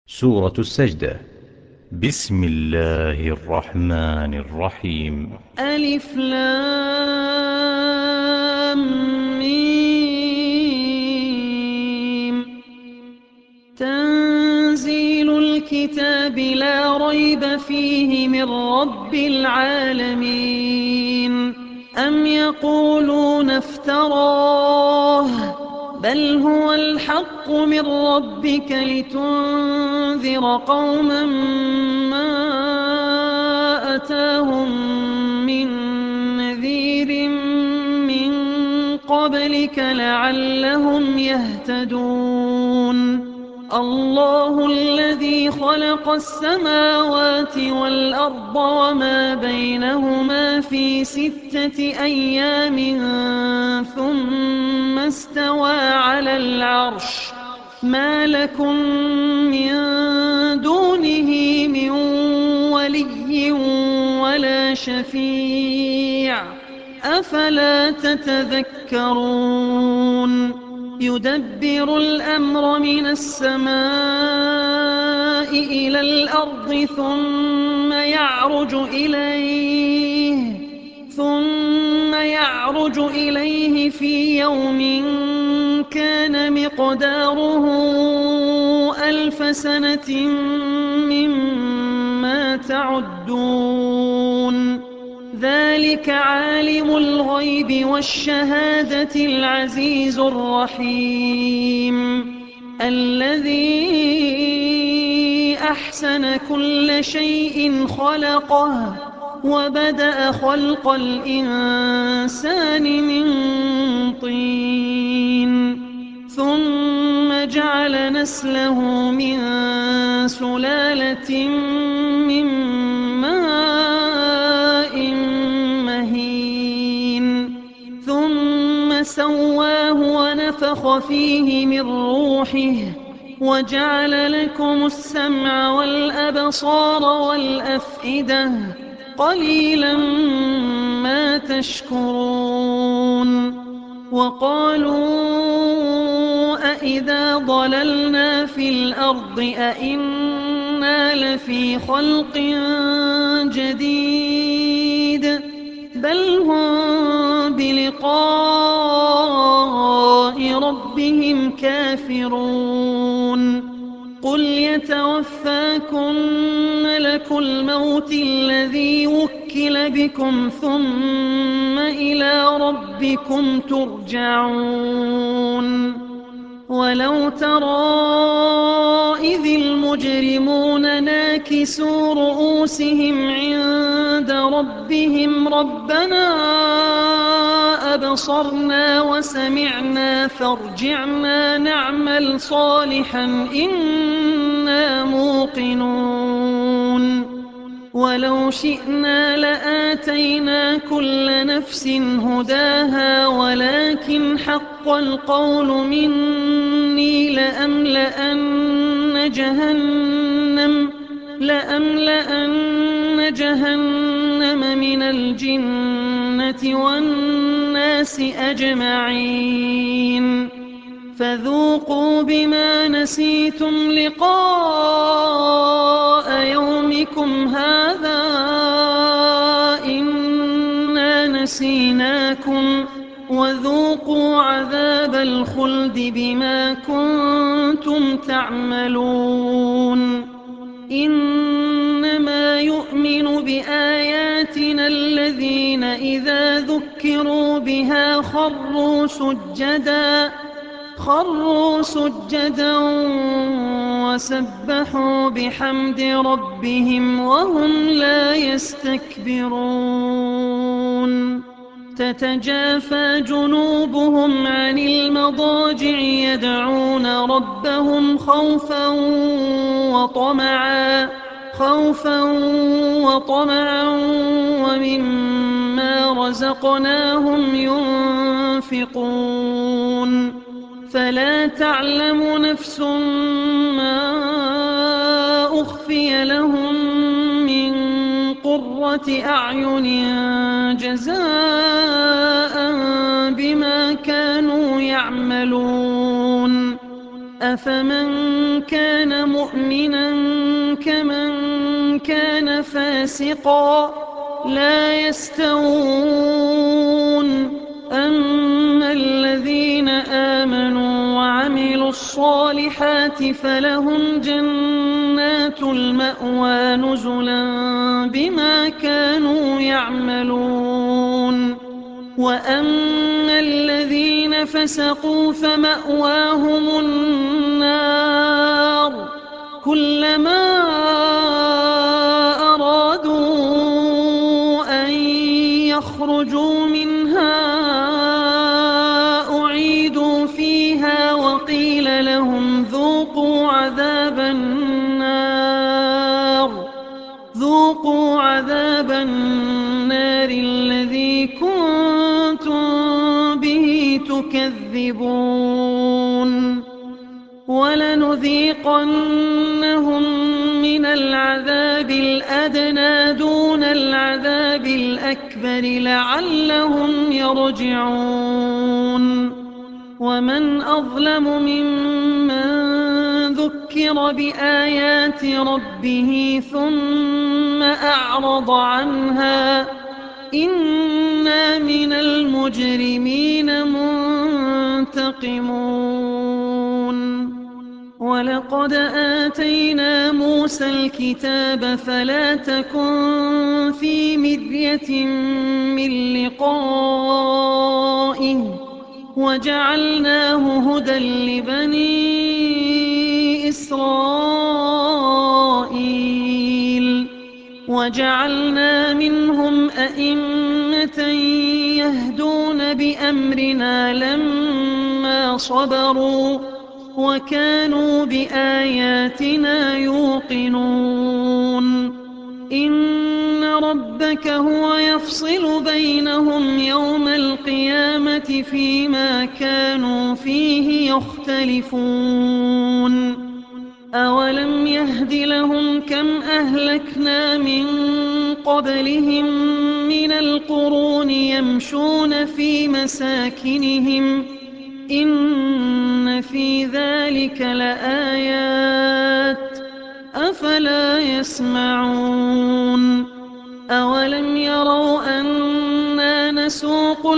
سورة السجدة. بسم الله الرحمن الرحيم. ألف لام ميم. تنزيل الكتاب لا ريب فيه من رب العالمين. أم يقولون افتراه بل هو الحق من ربك لتنذر قوما ما أتاهم من نذير من قبلك لعلهم يهتدون. الله الذي خلق السماوات والأرض وما بينهما في 6 أيام ثم استوى على العرش. ما لكم من دونه من ولي ولا شفيع أفلا تتذكرون. يدبر الأمر من السماء إلى الأرض ثم يعرج إليه في يوم كان مقداره 1000 سنة مما تعدون. ذلك عالم الغيب والشهادة العزيز الرحيم الذي أحسن كل شيء خلقه وبدأ خلق الإنسان من طين ثم جعل نسله من سلالة من ماء مهين ثم سواه ونفخ فيه من روحه وجعل لكم السمع والأبصار والأفئدة قليلا ما تشكرون. وقالوا أإذا ضللنا في الأرض أإنا لفي خلق جديد بل هم بلقاء ربهم كافرون. قل يتوفاكم ملك الموت الذي وكل بكم ثم إلى ربكم ترجعون. ولو ترى إذ المجرمون ناكسوا رؤوسهم عند ربهم ربنا أبصرنا وسمعنا فارجعنا نعمل صالحا إنا موقنون. ولو شئنا لآتينا كل نفس هداها ولكن حق القول مني لأملأن جهنم من الجنة والناس أجمعين. فذوقوا بما نسيتم لقاء يومكم هذا إنا نسيناكم وذوقوا عذاب الخلد بما كنتم تعملون. إنما يؤمن بآياتنا الذين إذا ذكروا بها خروا سجدا وسبحوا بحمد ربهم وهم لا يستكبرون. تتجافى جنوبهم عن المضاجع يدعون ربهم خوفا وطمعا ومما رزقناهم ينفقون. فلا تعلم نفس ما أخفي لهم من قرة أعين جزاء بما كانوا يعملون. أفمن كان مؤمنا كمن كان فاسقا لا يستوون أما الذين آمنوا وعملوا الصالحات فلهم جنات المأوى نزلا بما كانوا يعملون وأما الذين فسقوا فمأواهم النار كلما أرادوا أن يخرجوا منها أعيدوا فيها وقيل لهم ذوقوا عذاب النار الذي كنتم به تكذبون ولنذيقنهم من العذاب الأدنى دون العذاب الأكبر لعلهم يرجعون ومن أظلم ممن ذكر بآيات ربه ثم أعرض عنها إنا من المجرمين منتقمون ولقد آتينا موسى الكتاب فلا تكن في مرية من لقائه وجعلناه هدى لبني إسرائيل وجعلنا منهم أئمة يهدون بأمرنا لما صبروا وكانوا بآياتنا يوقنون إن ربك هو يفصل بينهم يوم القيامة فيما كانوا فيه يختلفون أولم يهد لهم كم أهلكنا من قبلهم من القرون يمشون في مساكنهم إن في ذلك لآيات أفلا يسمعون أولم يروا أنا نسوق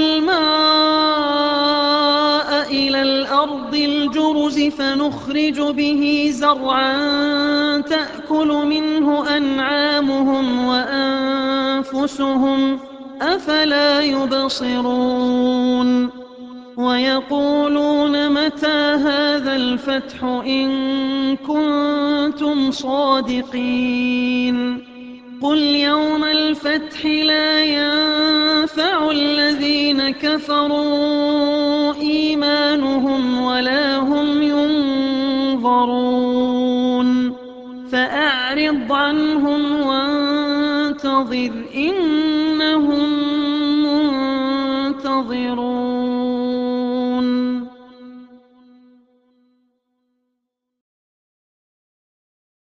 الماء إلى الأرض الجرز فنخرج به زرعا تأكل منه أنعامهم وأنفسهم أفلا يبصرون ويقولون متى هذا الفتح إن كنتم صادقين قل يوم الفتح لا ينفع الذين كفروا إيمانهم ولا هم ينظرون فأعرض عنهم وانتظر إنهم منتظرون